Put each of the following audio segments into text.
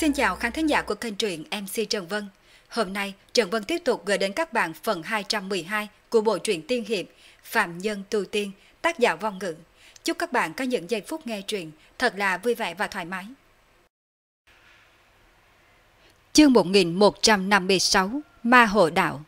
Xin chào khán thính giả của kênh truyện MC Trần Vân. Hôm nay, Trần Vân tiếp tục gửi đến các bạn phần 212 của bộ truyện tiên hiệp Phạm Nhân Tu Tiên, tác giả Vong Ngữ. Chúc các bạn có những giây phút nghe truyện thật là vui vẻ và thoải mái. Chương 1156 Ma Hồ Đạo.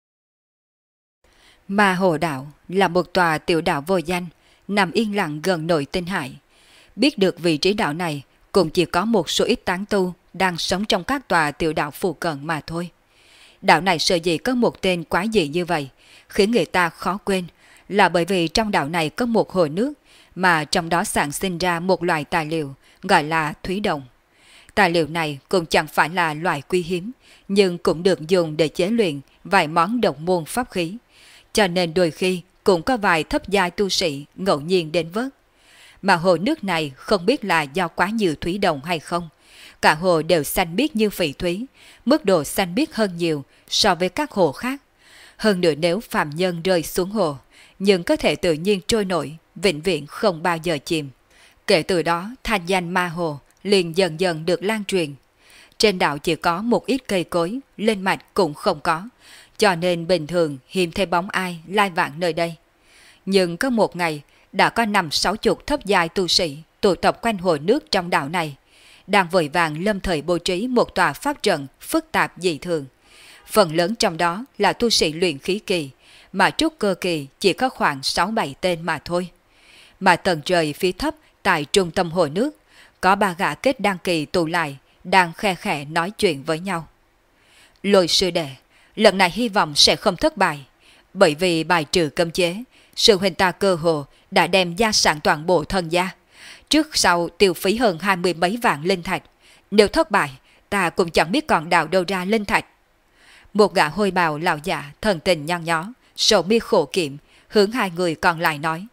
Ma Hồ Đạo là một tòa tiểu đảo vô danh, nằm yên lặng gần nội Tinh Hải. Biết được vị trí đảo này cũng chỉ có một số ít tán tu đang sống trong các tòa tiểu đảo phụ cận mà thôi. Đảo này sở dĩ có một tên quái dị như vậy, khiến người ta khó quên, là bởi vì trong đảo này có một hồ nước, mà trong đó sản sinh ra một loại tài liệu gọi là thúy đồng. Tài liệu này cũng chẳng phải là loại quý hiếm, nhưng cũng được dùng để chế luyện vài món độc môn pháp khí, cho nên đôi khi cũng có vài thấp giai tu sĩ ngẫu nhiên đến vớt. Mà hồ nước này không biết là do quá nhiều thúy đồng hay không, cả hồ đều xanh biếc như phỉ thúy, mức độ xanh biếc hơn nhiều so với các hồ khác. Hơn nữa nếu phàm nhân rơi xuống hồ, nhưng có thể tự nhiên trôi nổi, vĩnh viễn không bao giờ chìm. Kể từ đó, thanh danh ma hồ liền dần dần được lan truyền. Trên đảo chỉ có một ít cây cối, lên mạch cũng không có, cho nên bình thường hiếm thấy bóng ai lai vãng nơi đây. Nhưng có một ngày, đã có 50-60 thấp giai tu sĩ tụ tập quanh hồ nước trong đảo này, đang vội vàng lâm thời bố trí một tòa pháp trận phức tạp dị thường. Phần lớn trong đó là tu sĩ luyện khí kỳ, mà trúc cơ kỳ chỉ có khoảng 6-7 tên mà thôi. Mà tầng trời phía thấp tại trung tâm hồ nước, có 3 gã kết đăng kỳ tụ lại, đang khe khẽ nói chuyện với nhau. Lôi sư đệ, lần này hy vọng sẽ không thất bại, bởi vì bài trừ cấm chế, sư huynh ta cơ hồ đã đem gia sản toàn bộ thân gia, trước sau tiêu phí hơn 20 mấy vạn linh thạch. Nếu thất bại, ta cũng chẳng biết còn đào đâu ra linh thạch. Một gã hôi bào lão giả thần tình nhăn nhó, sầu mi khổ kiệm, hướng hai người còn lại nói: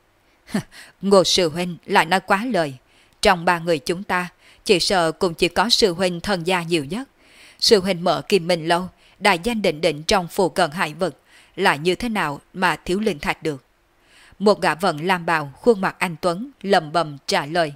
Ngô sư huynh lại nói quá lời. Trong 3 người chúng ta, chỉ sợ cũng chỉ có sư huynh thân gia nhiều nhất. Sư huynh mở Kim Minh Lâu, đại danh định định trong phù cận hải vực, lại như thế nào mà thiếu linh thạch được? Một gã vận lam bào khuôn mặt anh tuấn lầm bầm trả lời: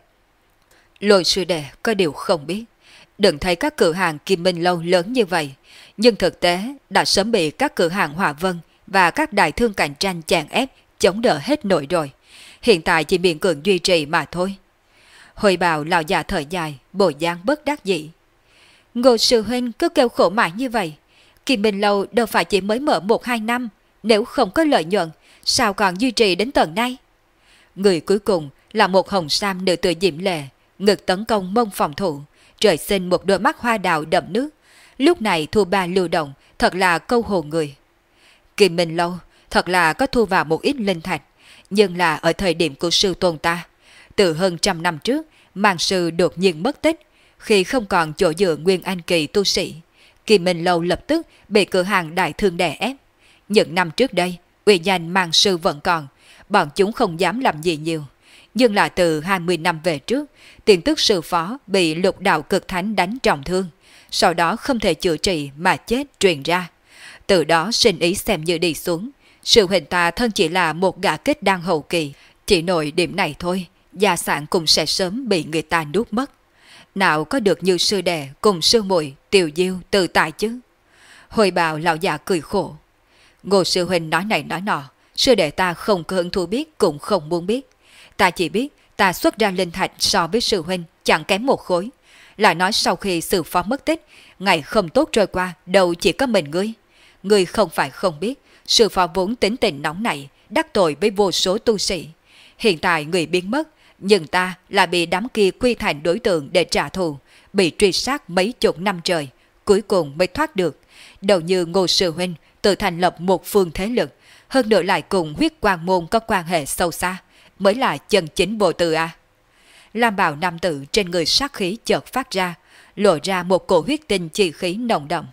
Lôi sư đệ có điều không biết, đừng thấy các cửa hàng Kim Minh Lâu lớn như vậy, nhưng thực tế đã sớm bị các cửa hàng Hòa Vân và các đại thương cạnh tranh chèn ép chống đỡ hết nổi rồi. Hiện tại chỉ miễn cưỡng duy trì mà thôi. Hồi bào lão già thở dài, bộ dáng bất đắc dĩ. Ngô sư huynh cứ kêu khổ mãi như vậy, Kim Minh Lâu đâu phải chỉ mới mở 1-2 năm, nếu không có lợi nhuận, sao còn duy trì đến tận nay? Người cuối cùng là một hồng sam nữ tử diễm lệ, ngực tấn công mông phòng thủ, trời sinh một đôi mắt hoa đào đậm nước. Lúc này thu ba lưu động, thật là câu hồn người. Kim Minh Lâu thật là có thu vào một ít linh thạch, nhưng là ở thời điểm của sư tôn ta. Từ hơn 100 năm trước, Màn sư đột nhiên mất tích, khi không còn chỗ dựa nguyên anh kỳ tu sĩ, Kim Minh Lâu lập tức bị cửa hàng đại thương đè ép. Những năm trước đây, uy danh Màn sư vẫn còn, bọn chúng không dám làm gì nhiều. Nhưng là từ 20 năm về trước, tin tức sư phó bị lục đạo cực thánh đánh trọng thương, sau đó không thể chữa trị mà chết truyền ra. Từ đó sinh ý xem như đi xuống. Sư huynh ta thân chỉ là một gã kết đan hậu kỳ, chỉ nội điểm này thôi, gia sản cũng sẽ sớm bị người ta nuốt mất. Nào có được như sư đệ cùng sư muội Tiều Diêu tự tại chứ? Hồi bào lão già cười khổ. Ngô sư huynh nói này nói nọ, sư đệ ta không có hứng thú biết cũng không muốn biết. Ta chỉ biết ta xuất ra linh thạch so với sư huynh chẳng kém một khối. Lại nói sau khi sư phó mất tích, ngày không tốt trôi qua đâu chỉ có mình ngươi. Ngươi không phải không biết, sư phó vốn tính tình nóng nảy, đắc tội với vô số tu sĩ. Hiện tại người biến mất, nhưng ta là bị đám kia quy thành đối tượng để trả thù, bị truy sát mấy chục năm trời, cuối cùng mới thoát được. Đầu như Ngô sư huynh tự thành lập một phương thế lực, hơn nữa lại cùng huyết quang môn có quan hệ sâu xa, mới là chân chính bộ tử à. Lam bào nam tử trên người sát khí chợt phát ra, lộ ra một cổ huyết tinh chi khí nồng đậm.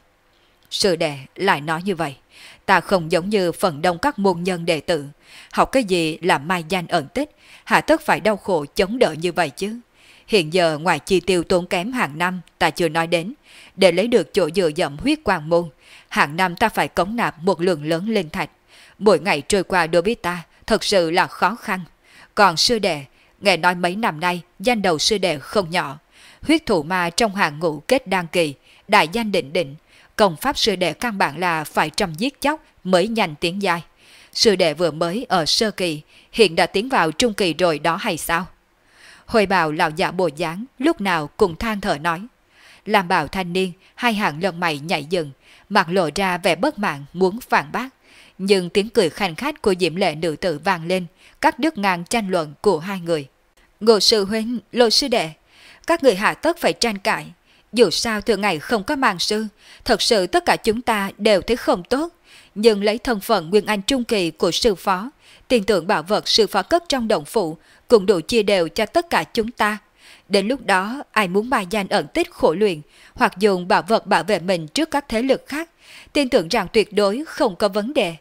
Sư đệ lại nói như vậy, ta không giống như phần đông các môn nhân đệ tử, học cái gì là mai danh ẩn tích, hạ tất phải đau khổ chống đỡ như vậy chứ. Hiện giờ ngoài chi tiêu tốn kém hàng năm ta chưa nói đến, để lấy được chỗ dựa dẫm huyết quang môn, hàng năm ta phải cống nạp một lượng lớn linh thạch. Mỗi ngày trôi qua đối với ta thật sự là khó khăn. Còn sư đệ, nghe nói mấy năm nay danh đầu sư đệ không nhỏ, huyết thủ ma trong hàng ngũ kết đan kỳ, đại danh định định, công pháp sư đệ căn bản là phải trăm giết chóc mới nhanh tiến giai. Sư đệ vừa mới ở sơ kỳ, hiện đã tiến vào trung kỳ rồi đó hay sao? Hồi bào lão giả bộ dáng lúc nào cũng than thở nói. Làm bảo thanh niên, hai hàng lông mày nhảy dừng, mặt lộ ra vẻ bất mãn muốn phản bác. Nhưng tiếng cười khanh khách của diễm lệ nữ tử vang lên, cắt đứt ngang tranh luận của hai người. Ngô sư huynh, Lô sư đệ, các người hạ tất phải tranh cãi. Dù sao thường ngày không có màn sư, thật sự tất cả chúng ta đều thấy không tốt. Nhưng lấy thân phận Nguyên Anh Trung Kỳ của sư phó, tiền tượng bảo vật sư phó cất trong động phủ cũng đủ chia đều cho tất cả chúng ta. Đến lúc đó, ai muốn bài danh ẩn tích khổ luyện, hoặc dùng bảo vật bảo vệ mình trước các thế lực khác, tin tưởng rằng tuyệt đối không có vấn đề.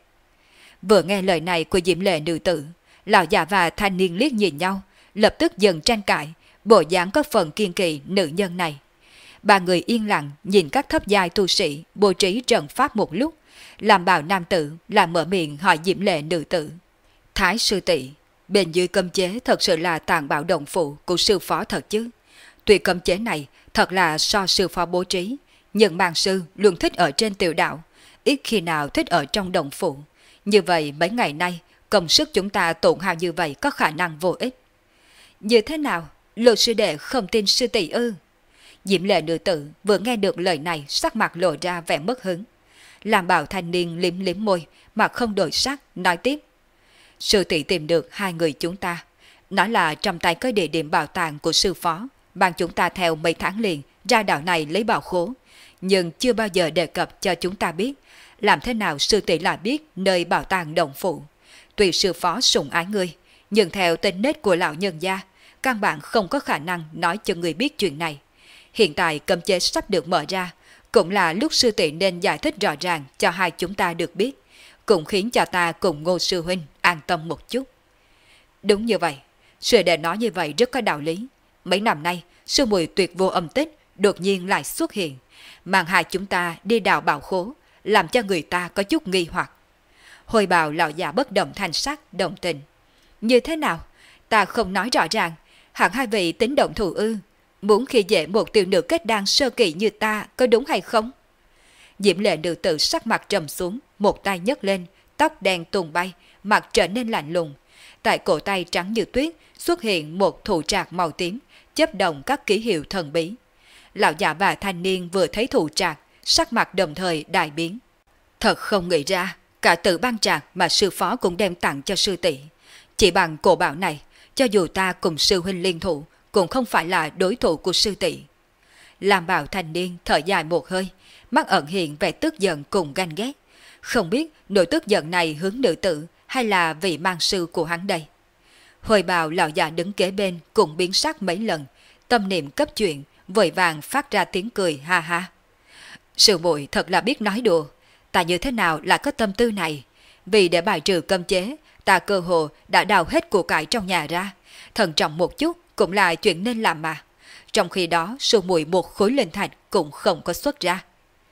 Vừa nghe lời này của diễm lệ nữ tử, lão già và thanh niên liếc nhìn nhau, lập tức dần tranh cãi, bộ dáng có phần kiên kỳ nữ nhân này. Ba người yên lặng nhìn các thấp giai tu sĩ bố trí trận pháp một lúc, làm bào nam tử là mở miệng hỏi diễm lệ nữ tử. Thái sư tỷ, bên dưới cấm chế thật sự là tàn bạo động phủ của sư phó thật chứ? Tuy cấm chế này thật là so sư phó bố trí, nhưng màn sư luôn thích ở trên tiểu đạo, ít khi nào thích ở trong động phủ. Như vậy mấy ngày nay, công sức chúng ta tổn hao như vậy có khả năng vô ích. Như thế nào? Lô sư đệ không tin sư tỷ ư? Diễm lệ nữ tử vừa nghe được lời này sắc mặt lộ ra vẻ mất hứng. Làm bảo thanh niên liếm liếm môi mà không đổi sắc, nói tiếp. Sư tỷ tìm được hai người chúng ta, nói là trong tay có địa điểm bảo tàng của sư phó, ban chúng ta theo mấy tháng liền ra đảo này lấy bảo khố, nhưng chưa bao giờ đề cập cho chúng ta biết làm thế nào sư tỷ lại biết nơi bảo tàng động phủ. Tuy sư phó sủng ái ngươi, nhưng theo tính nết của lão nhân gia, căn bản không có khả năng nói cho người biết chuyện này. Hiện tại cấm chế sắp được mở ra, cũng là lúc sư tỷ nên giải thích rõ ràng cho hai chúng ta được biết, cũng khiến cho ta cùng Ngô sư huynh an tâm một chút. Đúng như vậy, sư đệ nói như vậy rất có đạo lý. Mấy năm nay, sư muội tuyệt vô âm tích đột nhiên lại xuất hiện, mang hai chúng ta đi đào bảo khố, làm cho người ta có chút nghi hoặc. Hồi bào lão già bất động thanh sắc đồng tình. Như thế nào? Ta không nói rõ ràng, hẳn hai vị tính động thủ ư? Muốn khi dễ một tiểu nữ kết đan sơ kỳ như ta có đúng hay không? Diễm lệ nữ tử sắc mặt trầm xuống, một tay nhấc lên, tóc đen tung bay, mặt trở nên lạnh lùng. Tại cổ tay trắng như tuyết xuất hiện một thủ trạc màu tím, chớp động các ký hiệu thần bí. Lão già và thanh niên vừa thấy thủ trạc, sắc mặt đồng thời đại biến. Thật không nghĩ ra, cả tự ban trạc mà sư phó cũng đem tặng cho sư tỷ. Chỉ bằng cổ bảo này, cho dù ta cùng sư huynh liên thủ, cũng không phải là đối thủ của sư tỷ. Làm bảo thanh niên thở dài một hơi, mắt ẩn hiện vẻ tức giận cùng ganh ghét. Không biết nỗi tức giận này hướng nữ tử hay là vị mang sư của hắn đây. Hồi bào lão già đứng kế bên cũng biến sắc mấy lần, tâm niệm cấp chuyện, vội vàng phát ra tiếng cười ha ha. Sư muội thật là biết nói đùa, ta như thế nào lại có tâm tư này? Vì để bài trừ cấm chế, ta cơ hồ đã đào hết của cải trong nhà ra, thận trọng một chút cũng là chuyện nên làm mà. Trong khi đó sư muội một khối linh thạch cũng không có xuất ra.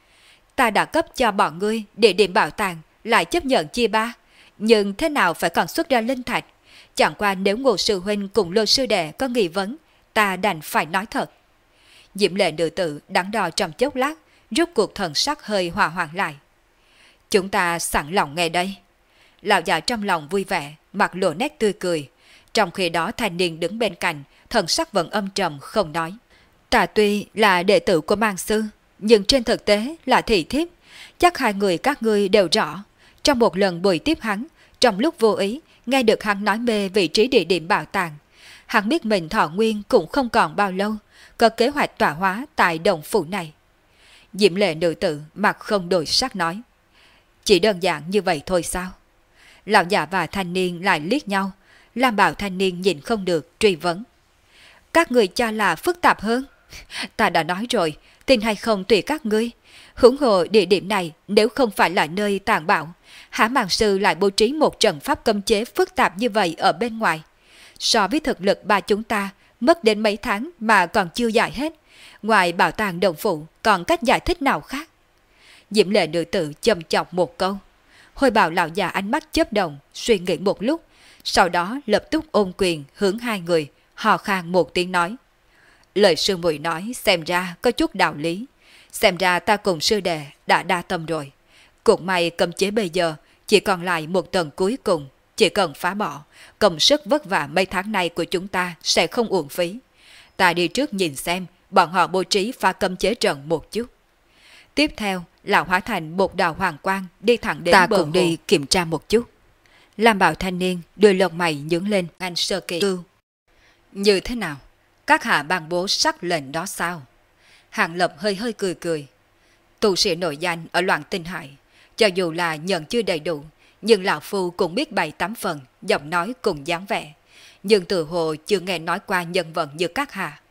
Ta đã cấp cho bọn ngươi địa điểm bảo tàng, lại chấp nhận chia ba, nhưng thế nào phải còn xuất ra linh thạch? Chẳng qua nếu Ngô sư huynh cùng Lô sư đệ có nghi vấn, ta đành phải nói thật. Diễm lệ nữ tử đắn đo trong chốc lát, rút cuộc thần sắc hơi hòa hoãn lại. Chúng ta sẵn lòng nghe đây. Lão già trong lòng vui vẻ, mặt lộ nét tươi cười. Trong khi đó thanh niên đứng bên cạnh, thần sắc vẫn âm trầm không nói. Ta tuy là đệ tử của mang sư, nhưng trên thực tế là thị thiếp. Chắc hai người các ngươi đều rõ. Trong một lần buổi tiếp hắn, trong lúc vô ý, nghe được hắn nói mê vị trí địa điểm bảo tàng. Hắn biết mình thọ nguyên cũng không còn bao lâu, có kế hoạch tọa hóa tại động phủ này. Diễm lệ nữ tử mặt không đổi sắc nói. Chỉ đơn giản như vậy thôi sao? Lão già và thanh niên lại liếc nhau. Lam bảo thanh niên nhìn không được truy vấn. Các người cho là phức tạp hơn. Ta đã nói rồi, tin hay không tùy các ngươi. Huống hồ địa điểm này nếu không phải là nơi tàn bạo, hả màn sư lại bố trí một trận pháp cấm chế phức tạp như vậy ở bên ngoài. So với thực lực ba chúng ta, mất đến mấy tháng mà còn chưa giải hết. Ngoài bảo tàng động phủ còn cách giải thích nào khác? Diễm lệ nữ tử châm chọc một câu. Hồi bảo lão già ánh mắt chớp động, suy nghĩ một lúc, sau đó lập tức ôm quyền hướng hai người, hò khan một tiếng nói. Lời sư muội nói xem ra có chút đạo lý. Xem ra ta cùng sư đệ đã đa tâm rồi. Cũng may cấm chế bây giờ chỉ còn lại một tầng cuối cùng. Chỉ cần phá bỏ, công sức vất vả mấy tháng này của chúng ta sẽ không uổng phí. Ta đi trước nhìn xem bọn họ bố trí phá cấm chế trận một chút. Tiếp theo, lão hóa thành một đạo hoàng quang đi thẳng đến bờ hồ. Ta cũng đi kiểm tra một chút. Lam Bảo thanh niên đôi lông mày nhướng lên. Anh sơ kỳ cưu. Như thế nào? Các hạ ban bố sắc lệnh đó sao? Hàng Lập hơi hơi cười cười. Tu sĩ nổi danh ở loạn tinh hải, cho dù là nhận chưa đầy đủ, nhưng lão phu cũng biết 7-8 phần, giọng nói cùng dáng vẻ. Nhưng tự hồ chưa nghe nói qua nhân vật như các hạ.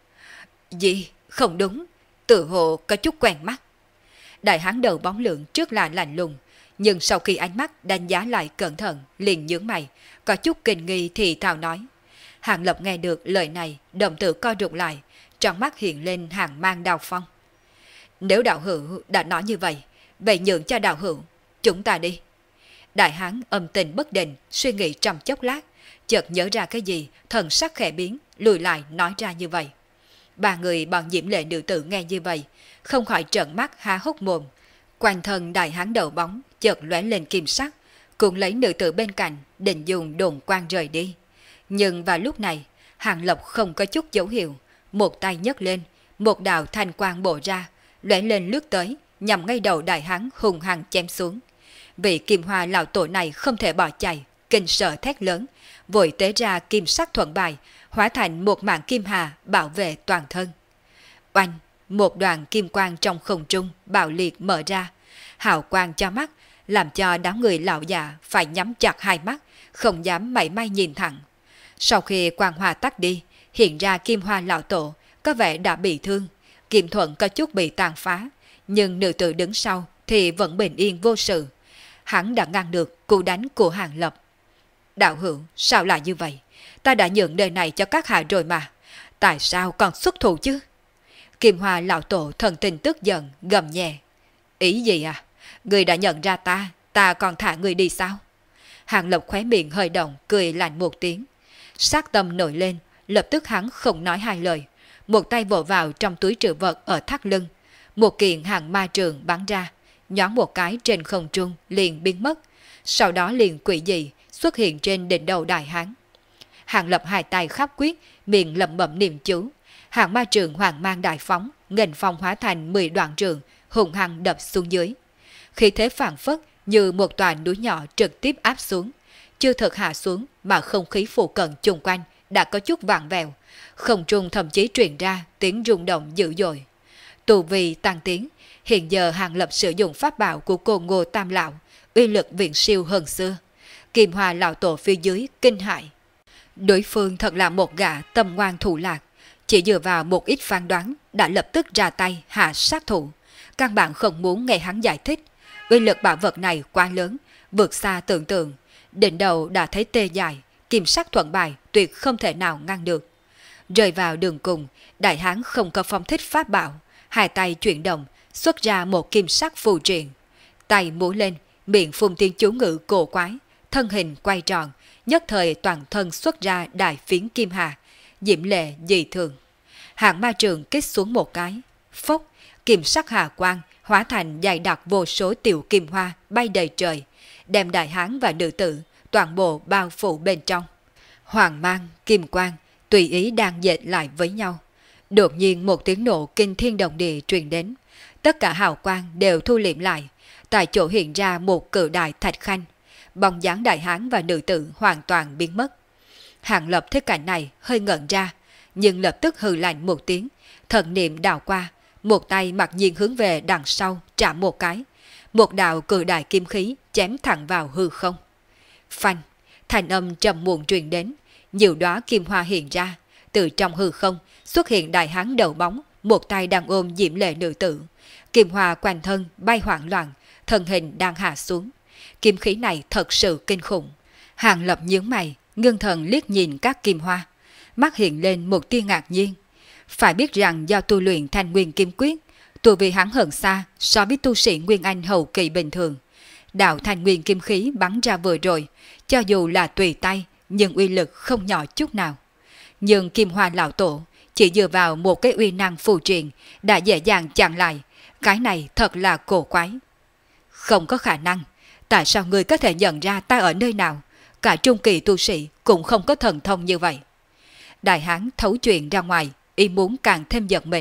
Gì? Không đúng. Tự hồ có chút quen mắt. Đại hán đầu bóng lượng trước là lạnh lùng, nhưng sau khi ánh mắt đánh giá lại cẩn thận, liền nhướng mày, có chút kinh nghi thì thào nói. Hàng Lập nghe được lời này, đồng tử co rụt lại, trong mắt hiện lên hàng mang đào phong. Nếu đạo hữu đã nói như vậy, vậy nhượng cho đạo hữu, chúng ta đi. Đại hán âm tình bất định, suy nghĩ trong chốc lát, chợt nhớ ra cái gì, thần sắc khẽ biến, lùi lại nói ra như vậy. Ba người bọn Diễm Lệ nữ tử nghe như vậy, không khỏi trợn mắt há hốc mồm. Quanh thân đại hán đầu bóng, chợt lóe lên kim sắc, cũng lấy nữ tử bên cạnh, định dùng đồn quang rời đi. Nhưng vào lúc này, Hàng Lập không có chút dấu hiệu, một tay nhấc lên, một đạo thanh quang bổ ra, lóe lên lướt tới, nhằm ngay đầu đại hán hùng hăng chém xuống. Vị Kim Hoa lão tổ này không thể bỏ chạy, kinh sợ thét lớn, vội tế ra kim sắc thuận bài, hóa thành một mảng kim hà bảo vệ toàn thân. Oanh, một đoàn kim quang trong không trung bạo liệt mở ra, hào quang cho mắt, làm cho đám người lão già phải nhắm chặt hai mắt, không dám mảy may nhìn thẳng. Sau khi quang hoa tắt đi, hiện ra Kim Hoa lão tổ có vẻ đã bị thương, Kim Thuận có chút bị tàn phá, nhưng nữ tử đứng sau thì vẫn bình yên vô sự. Hắn đã ngăn được cú đánh của Hàng Lập. Đạo hữu, sao lại như vậy? Ta đã nhượng đời này cho các hạ rồi mà. Tại sao còn xuất thủ chứ? Kim Hoa lão tổ thần tình tức giận, gầm nhẹ. Ý gì à? Người đã nhận ra ta còn thả người đi sao? Hàng Lập khóe miệng hơi động, cười lạnh một tiếng. Sát tâm nổi lên, lập tức hắn không nói hai lời. Một tay vỗ vào trong túi trữ vật ở thắt lưng. Một kiện hàng ma trường bắn ra, nhoáng một cái trên không trung liền biến mất. Sau đó liền quỷ dị xuất hiện trên đỉnh đầu đại hán. Hàng Lập hai tay khắp quyết, miệng lẩm bẩm niệm chú. Hàng ma trường hoàng mang đại phóng, nghênh phong hóa thành 10 đoạn trường, hùng hăng đập xuống dưới. Khi thế phảng phất như một tòa núi nhỏ trực tiếp áp xuống. Chưa thực hạ xuống mà không khí phụ cận chung quanh đã có chút vàng vẹo, không trung thậm chí truyền ra tiếng rung động dữ dội. Tù vì tăng tiến, hiện giờ Hàng Lập sử dụng pháp bảo của cô Ngô Tam Lão, uy lực viện siêu hơn xưa. Kim Hoa lão tổ phía dưới kinh hại. Đối phương thật là một gã tâm ngoan thủ lạc, chỉ dựa vào một ít phán đoán đã lập tức ra tay hạ sát thủ. Căn bản không muốn nghe hắn giải thích, uy lực bảo vật này quá lớn, vượt xa tưởng tượng. Đỉnh đầu đã thấy tê dài, kim sắc thuận bài tuyệt không thể nào ngăn được. Rơi vào đường cùng, đại hán không có phong thích pháp bảo, hai tay chuyển động, xuất ra một kim sắc phù triện. Tay múa lên, miệng phun tiếng chú ngữ cổ quái, thân hình quay tròn, nhất thời toàn thân xuất ra đại phiến kim hà, diễm lệ dị thường. Hạng ma trường kích xuống một cái, phốc, kim sắc hà quang hóa thành dày đặc vô số tiểu kim hoa bay đầy trời, đem đại hán và nữ tử toàn bộ bao phủ bên trong. Hoàng mang, kim quang tùy ý đang dệt lại với nhau. Đột nhiên một tiếng nổ kinh thiên động địa truyền đến, tất cả hào quang đều thu liệm lại, tại chỗ hiện ra một cự đại thạch khanh. Bóng dáng đại hán và nữ tử hoàn toàn biến mất. Hàng Lập thấy cảnh này hơi ngẩn ra, nhưng lập tức hừ lạnh một tiếng, thần niệm đảo qua, một tay mặc nhiên hướng về đằng sau chạm một cái, một đạo cự đại kim khí chém thẳng vào hư không. Phanh, thanh âm trầm muộn truyền đến, nhiều đóa kim hoa hiện ra, từ trong hư không xuất hiện đại hán đầu bóng, một tay đang ôm diễm lệ nữ tử. Kim hoa quanh thân bay hoảng loạn, thân hình đang hạ xuống. Kim khí này thật sự kinh khủng. Hàng Lập nhướng mày, ngưng thần liếc nhìn các kim hoa, mắt hiện lên một tia ngạc nhiên. Phải biết rằng do tu luyện Thanh Nguyên Kim Quyết, tu vi hắn hơn xa so với tu sĩ Nguyên Anh hậu kỳ bình thường. Đạo Thanh Nguyên Kim khí bắn ra vừa rồi, cho dù là tùy tay, nhưng uy lực không nhỏ chút nào. Nhưng Kim Hoa lão tổ chỉ dựa vào một cái uy năng phù truyền đã dễ dàng chặn lại, cái này thật là cổ quái. Không có khả năng, tại sao ngươi có thể nhận ra ta ở nơi nào? Cả trung kỳ tu sĩ cũng không có thần thông như vậy. Đại hán thấu chuyện ra ngoài, ý muốn càng thêm giật mình.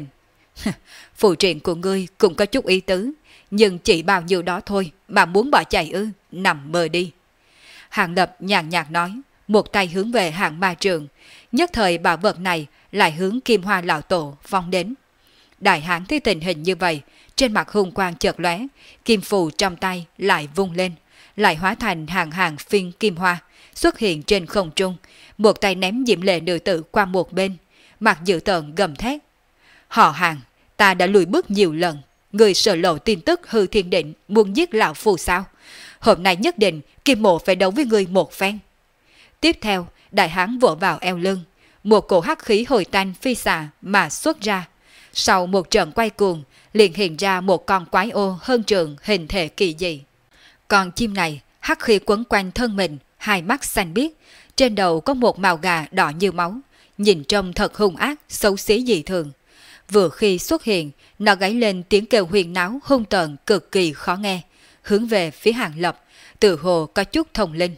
Phù truyền của ngươi cũng có chút ý tứ, nhưng chỉ bao nhiêu đó thôi mà muốn bỏ chạy ư, nằm mơ đi. Hàng Lập nhàn nhạt nói, một tay hướng về Hạng Ma Trường, nhất thời bảo vật này lại hướng Kim Hoa lão tổ vòng đến. Đại hán thấy tình hình như vậy, trên mặt hung quang chợt lóe, kim phù trong tay lại vung lên, lại hóa thành hàng hàng phiên kim hoa, xuất hiện trên không trung, một tay ném diễm lệ nữ tử qua một bên, mặt dữ tợn gầm thét. Họ Hàng, ta đã lùi bước nhiều lần, người sợ lộ tin tức hư thiên định muốn giết lão phù sao? Hôm nay nhất định Kim Mộ phải đấu với người một phen. Tiếp theo, đại hán vỗ vào eo lưng, một cổ hắc khí hồi tanh phi xạ mà xuất ra. Sau một trận quay cuồng, liền hiện ra một con quái ô hơn trường hình thể kỳ dị. Con chim này, hắc khí quấn quanh thân mình, hai mắt xanh biếc, trên đầu có một màu gà đỏ như máu, nhìn trông thật hung ác, xấu xí dị thường. Vừa khi xuất hiện, nó gáy lên tiếng kêu huyền náo hung tợn cực kỳ khó nghe, hướng về phía Hàng Lập, tự hồ có chút thông linh.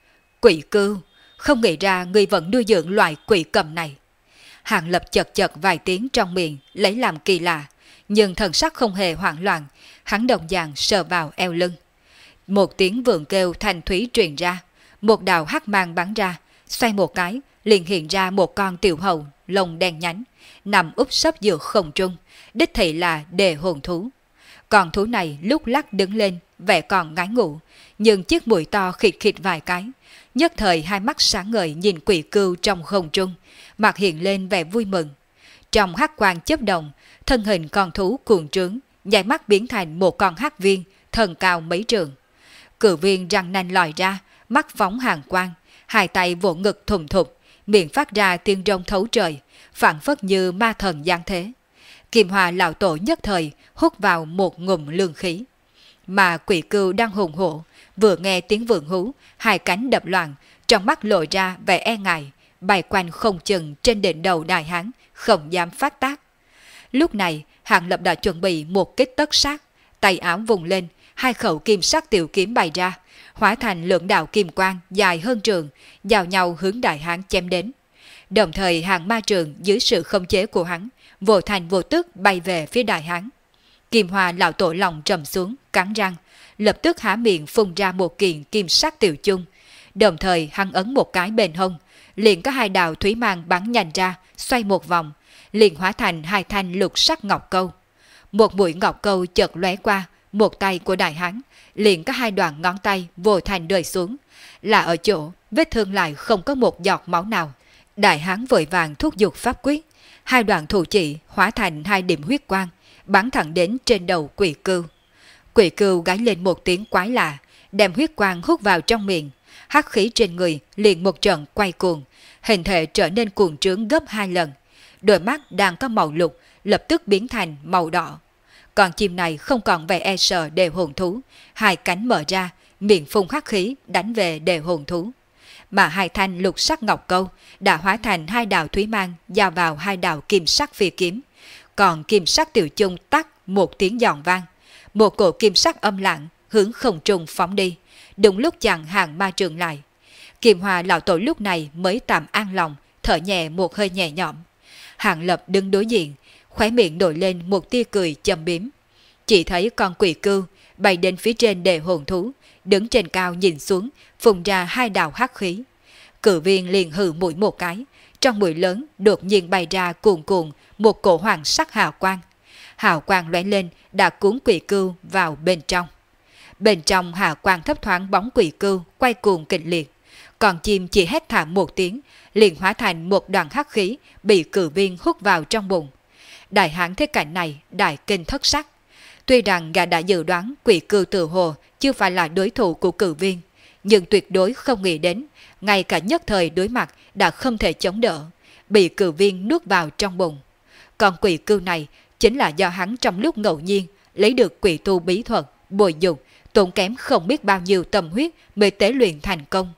Quỷ cưu, không nghĩ ra ngươi vẫn nuôi dưỡng loại quỷ cầm này. Hàng Lập chật chật vài tiếng trong miệng, lấy làm kỳ lạ, nhưng thần sắc không hề hoảng loạn, hắn đồng dạng sờ vào eo lưng. Một tiếng vượng kêu thanh thúy truyền ra, một đạo hắc mang bắn ra, xoay một cái, liền hiện ra một con tiểu hầu, lông đen nhánh, nằm úp sấp giữa không trung, đích thị là đề hồn thú. Con thú này lúc lắc đứng lên, vẻ còn ngái ngủ, nhưng chiếc mũi to khịt khịt vài cái, nhất thời hai mắt sáng ngời nhìn quỷ cưu trong không trung, mặt hiện lên vẻ vui mừng. Trong hắc quang chớp động, thân hình con thú cuồng trướng, nháy mắt biến thành một con hắc viên, thân cao mấy trượng. Cự viên răng nanh lòi ra, mắt phóng hàng quang, hai tay vỗ ngực thùng thục, miệng phát ra tiếng rông thấu trời, phảng phất như ma thần giáng thế. Kim Hoa lão tổ nhất thời hút vào một ngụm lương khí. Mà quỷ cưu đang hùng hổ, vừa nghe tiếng vượng hú, hai cánh đập loạn, trong mắt lộ ra vẻ e ngại, bay quanh không chừng trên đỉnh đầu đại hán, không dám phát tác. Lúc này, Hàng Lập đã chuẩn bị một kích tất sát, tay áo vùng lên, hai khẩu kim sắc tiểu kiếm bày ra, hóa thành lượng đạo kim quang dài hơn trường, giao nhau hướng đại hán chém đến. Đồng thời Hàng Ma Trường dưới sự khống chế của hắn, vô thành vô tức bay về phía đại hán. Kim Hoa lão tổ lòng trầm xuống, cắn răng, lập tức há miệng phun ra một kiện kim sắc tiểu chung. Đồng thời hắn ấn một cái bên hông, liền có hai đạo thủy mang bắn nhanh ra, xoay một vòng, liền hóa thành hai thanh lục sắc ngọc câu. Một mũi ngọc câu chợt lóe qua một tay của đại hán, liền có hai đoạn ngón tay vô thành rơi xuống, là ở chỗ vết thương lại không có một giọt máu nào. Đại hán vội vàng thúc giục pháp quyết, hai đoạn thủ chỉ hóa thành hai điểm huyết quang, bắn thẳng đến trên đầu quỷ cưu. Quỷ cưu gáy lên một tiếng quái lạ, đem huyết quang hút vào trong miệng, hắc khí trên người liền một trận quay cuồng, hình thể trở nên cuồng trướng gấp 2 lần. Đôi mắt đang có màu lục lập tức biến thành màu đỏ. Con chim này không còn vẻ e sợ đề hồn thú, hai cánh mở ra, miệng phun hắc khí đánh về đề hồn thú. Mà hai thanh lục sắc ngọc câu đã hóa thành hai đạo thúy mang giao vào hai đạo kim sắc phi kiếm. Còn kim sắc tiểu chung tắt một tiếng giòn vang, một cổ kim sắc âm lặng hướng không trung phóng đi, đúng lúc chặn Hàng Ma Trường lại. Kim Hoa lão tổ lúc này mới tạm an lòng, thở nhẹ một hơi nhẹ nhõm. Hàng Lập đứng đối diện, khóe miệng nổi lên một tia cười châm biếm. Chỉ thấy con quỷ cưu bay đến phía trên đề hồn thú, đứng trên cao nhìn xuống, phun ra hai đạo hắc khí. Cự viên liền hừ mũi một cái, trong mũi lớn đột nhiên bay ra cuồn cuộn một cổ hoàng sắc hào quang. Hào quang lóe lên đã cuốn quỷ cưu vào bên trong. Bên trong hào quang thấp thoáng bóng quỷ cưu quay cuồng kịch liệt. Còn chim chỉ hét thảm một tiếng, liền hóa thành một đoàn hắc khí bị cự viên hút vào trong bụng. Đại hán thấy cảnh này đại kinh thất sắc. Tuy rằng gã đã dự đoán quỷ cưu tự hồ chưa phải là đối thủ của cự viên, nhưng tuyệt đối không nghĩ đến, ngay cả nhất thời đối mặt đã không thể chống đỡ, bị cự viên nuốt vào trong bụng. Còn quỷ cưu này chính là do hắn trong lúc ngẫu nhiên lấy được quỷ tu bí thuật, bồi dục, tốn kém không biết bao nhiêu tâm huyết mới tế luyện thành công,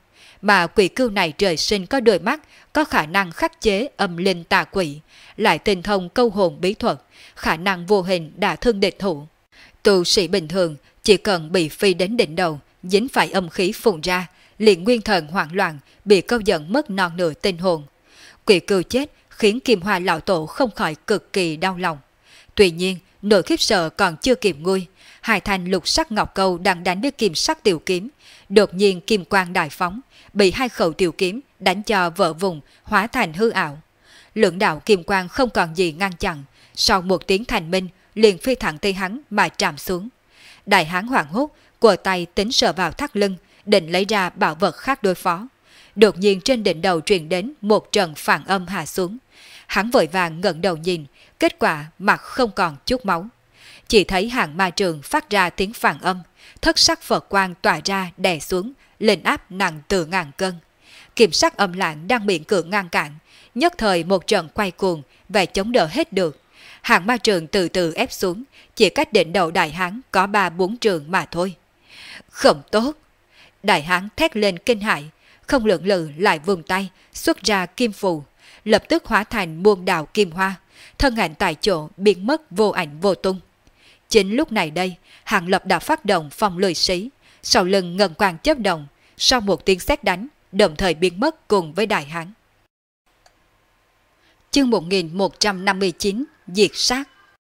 mà quỷ cưu này trời sinh có đôi mắt, có khả năng khắc chế âm linh tà quỷ, lại tinh thông câu hồn bí thuật, khả năng vô hình đả thương địch thủ. Tu sĩ bình thường chỉ cần bị phi đến đỉnh đầu, dính phải âm khí phun ra, liền nguyên thần hoảng loạn, bị câu giận mất non nửa tinh hồn. Quỷ cưu chết khiến Kim Hoa lão tổ không khỏi cực kỳ đau lòng. Tuy nhiên, nỗi khiếp sợ còn chưa kịp nguôi, hai thanh lục sắc ngọc câu đang đánh với kim sắc tiểu kiếm, đột nhiên kim quang đại phóng, bị hai khẩu tiểu kiếm đánh cho vỡ vùng, hóa thành hư ảo. Lưỡng đạo kim quang không còn gì ngăn chặn, sau một tiếng thành minh, liền phi thẳng tới hắn mà trảm xuống. Đại hán hoảng hốt, của tay tính sờ vào thắt lưng, định lấy ra bảo vật khác đối phó. Đột nhiên trên đỉnh đầu truyền đến một trận phản âm hạ xuống. Hắn vội vàng ngẩng đầu nhìn, kết quả mặt không còn chút máu. Chỉ thấy hàng ma trường phát ra tiếng phản âm, thất sắc Phật quang tỏa ra đè xuống, lên áp nặng từ ngàn cân. Kiểm sắc âm lãng đang miệng cưỡng ngăn cản, nhất thời một trận quay cuồng, và chống đỡ hết được. Hàng ma trường từ từ ép xuống, chỉ cách đỉnh đầu đại hán có 3-4 trường mà thôi. Không tốt! Đại hán thét lên kinh hãi, không lưỡng lự lại vùng tay, xuất ra kim phù, lập tức hóa thành muôn đạo kim hoa, thân ảnh tại chỗ biến mất vô ảnh vô tung. Chính lúc này đây, Hàng Lập đã phát động phong lười sĩ, sau lưng ngân quang chớp động, sau một tiếng sét đánh, đồng thời biến mất cùng với đại hán. Chương 1159 Diệt sát.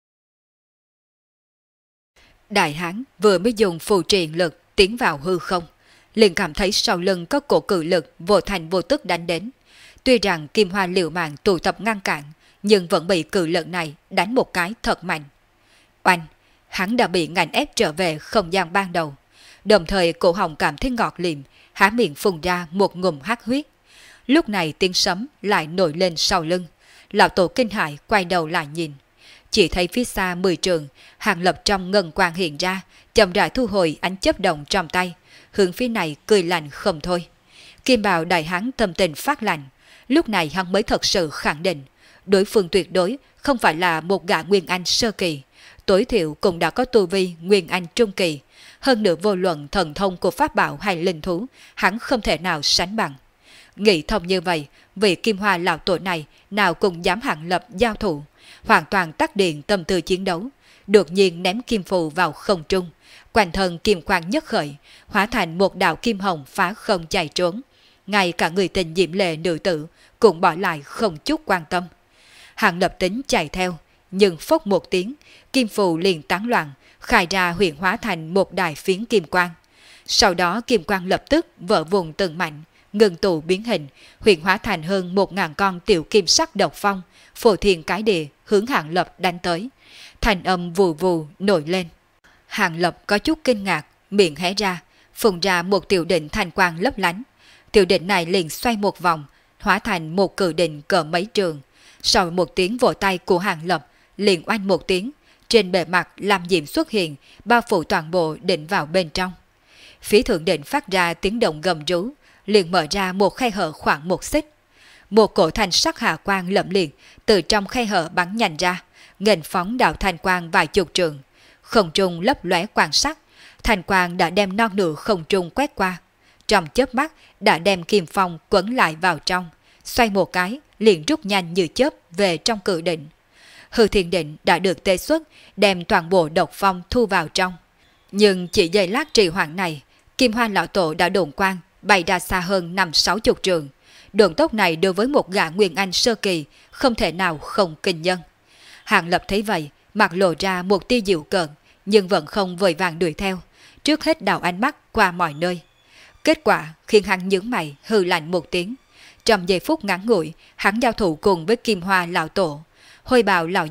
Đại hán vừa mới dùng phù triện lực tiến vào hư không, liền cảm thấy sau lưng có cổ cự lực vô thành vô tức đánh đến. Tuy rằng kim hoa liều mạng tụ tập ngăn cản, nhưng vẫn bị cự lực này đánh một cái thật mạnh. Oanh! Hắn đã bị ngạnh ép trở về không gian ban đầu. Đồng thời cổ họng cảm thấy ngọt liệm, há miệng phun ra một ngụm hắc huyết. Lúc này tiếng sấm lại nổi lên sau lưng. Lão tổ kinh hãi quay đầu lại nhìn. Chỉ thấy phía xa 10 trường, Hàng Lập trong ngân quang hiện ra, chậm rãi thu hồi ánh chớp động trong tay, hướng phía này cười lạnh không thôi. Kim bào đại hán tâm tình phát lạnh, lúc này hắn mới thật sự khẳng định, đối phương tuyệt đối không phải là một gã Nguyên Anh sơ kỳ, tối thiểu cũng đã có tu vi Nguyên Anh trung kỳ, hơn nữa vô luận thần thông của pháp bảo hay linh thú, hắn không thể nào sánh bằng. Nghĩ thông như vậy, vị Kim Hoa lão tổ này nào cũng dám Hàng Lập giao thủ, hoàn toàn tắt điện tâm tư chiến đấu, đột nhiên ném kim phù vào không trung, quanh thân kim quang nhất khởi, hóa thành một đạo kim hồng phá không chạy trốn. Ngay cả người tình diễm lệ nữ tử cũng bỏ lại không chút quan tâm. Hàng Lập tính chạy theo, nhưng phốc một tiếng, kim phù liền tán loạn, khai ra huyện hóa thành một đài phiến kim quang. Sau đó kim quang lập tức vỡ vùng từng mảnh, ngừng tụ biến hình, huyện hóa thành hơn 1000 con tiểu kim sắc độc phong, phổ thiên cái địa hướng Hàng Lập đánh tới. Thành âm vù vù nổi lên. Hàng Lập có chút kinh ngạc, miệng hé ra, phun ra một tiểu định thanh quang lấp lánh. Tiểu định này liền xoay một vòng, hóa thành một cự định cỡ mấy trường. Sau một tiếng vỗ tay của Hàng Lập, liền oanh một tiếng, trên bề mặt làm diệm xuất hiện, bao phủ toàn bộ định vào bên trong. Phía thượng định phát ra tiếng động gầm rú, liền mở ra một khe hở khoảng 1 xích. Một cổ thanh sắc hạ quang lẫm liệt từ trong khe hở bắn nhanh ra, nghênh phóng đạo thanh quang vài chục trường. Không trung lấp lóe quang sắc, thanh quang đã đem non nửa không trung quét qua. Trong chớp mắt đã đem kim phong quấn lại vào trong, xoay một cái liền rút nhanh như chớp về trong cự định. Hư thiên định đã được tê xuất, đem toàn bộ độc phong thu vào trong. Nhưng chỉ giây lát trì hoãn này, Kim Hoa lão tổ đã độn quang bay ra xa hơn 50-60 trường. Đường tốc này đối với một gã Nguyên Anh sơ kỳ không thể nào không kinh nhân. Hàng Lập thấy vậy, mặt lộ ra một tia dịu cợt, nhưng vẫn không vội vàng đuổi theo, trước hết đảo ánh mắt qua mọi nơi. Kết quả khiến hắn nhướng mày hừ lạnh một tiếng. Trong giây phút ngắn ngủi, hắn giao thủ cùng với Kim Hoa lão tổ. Hôi bào lão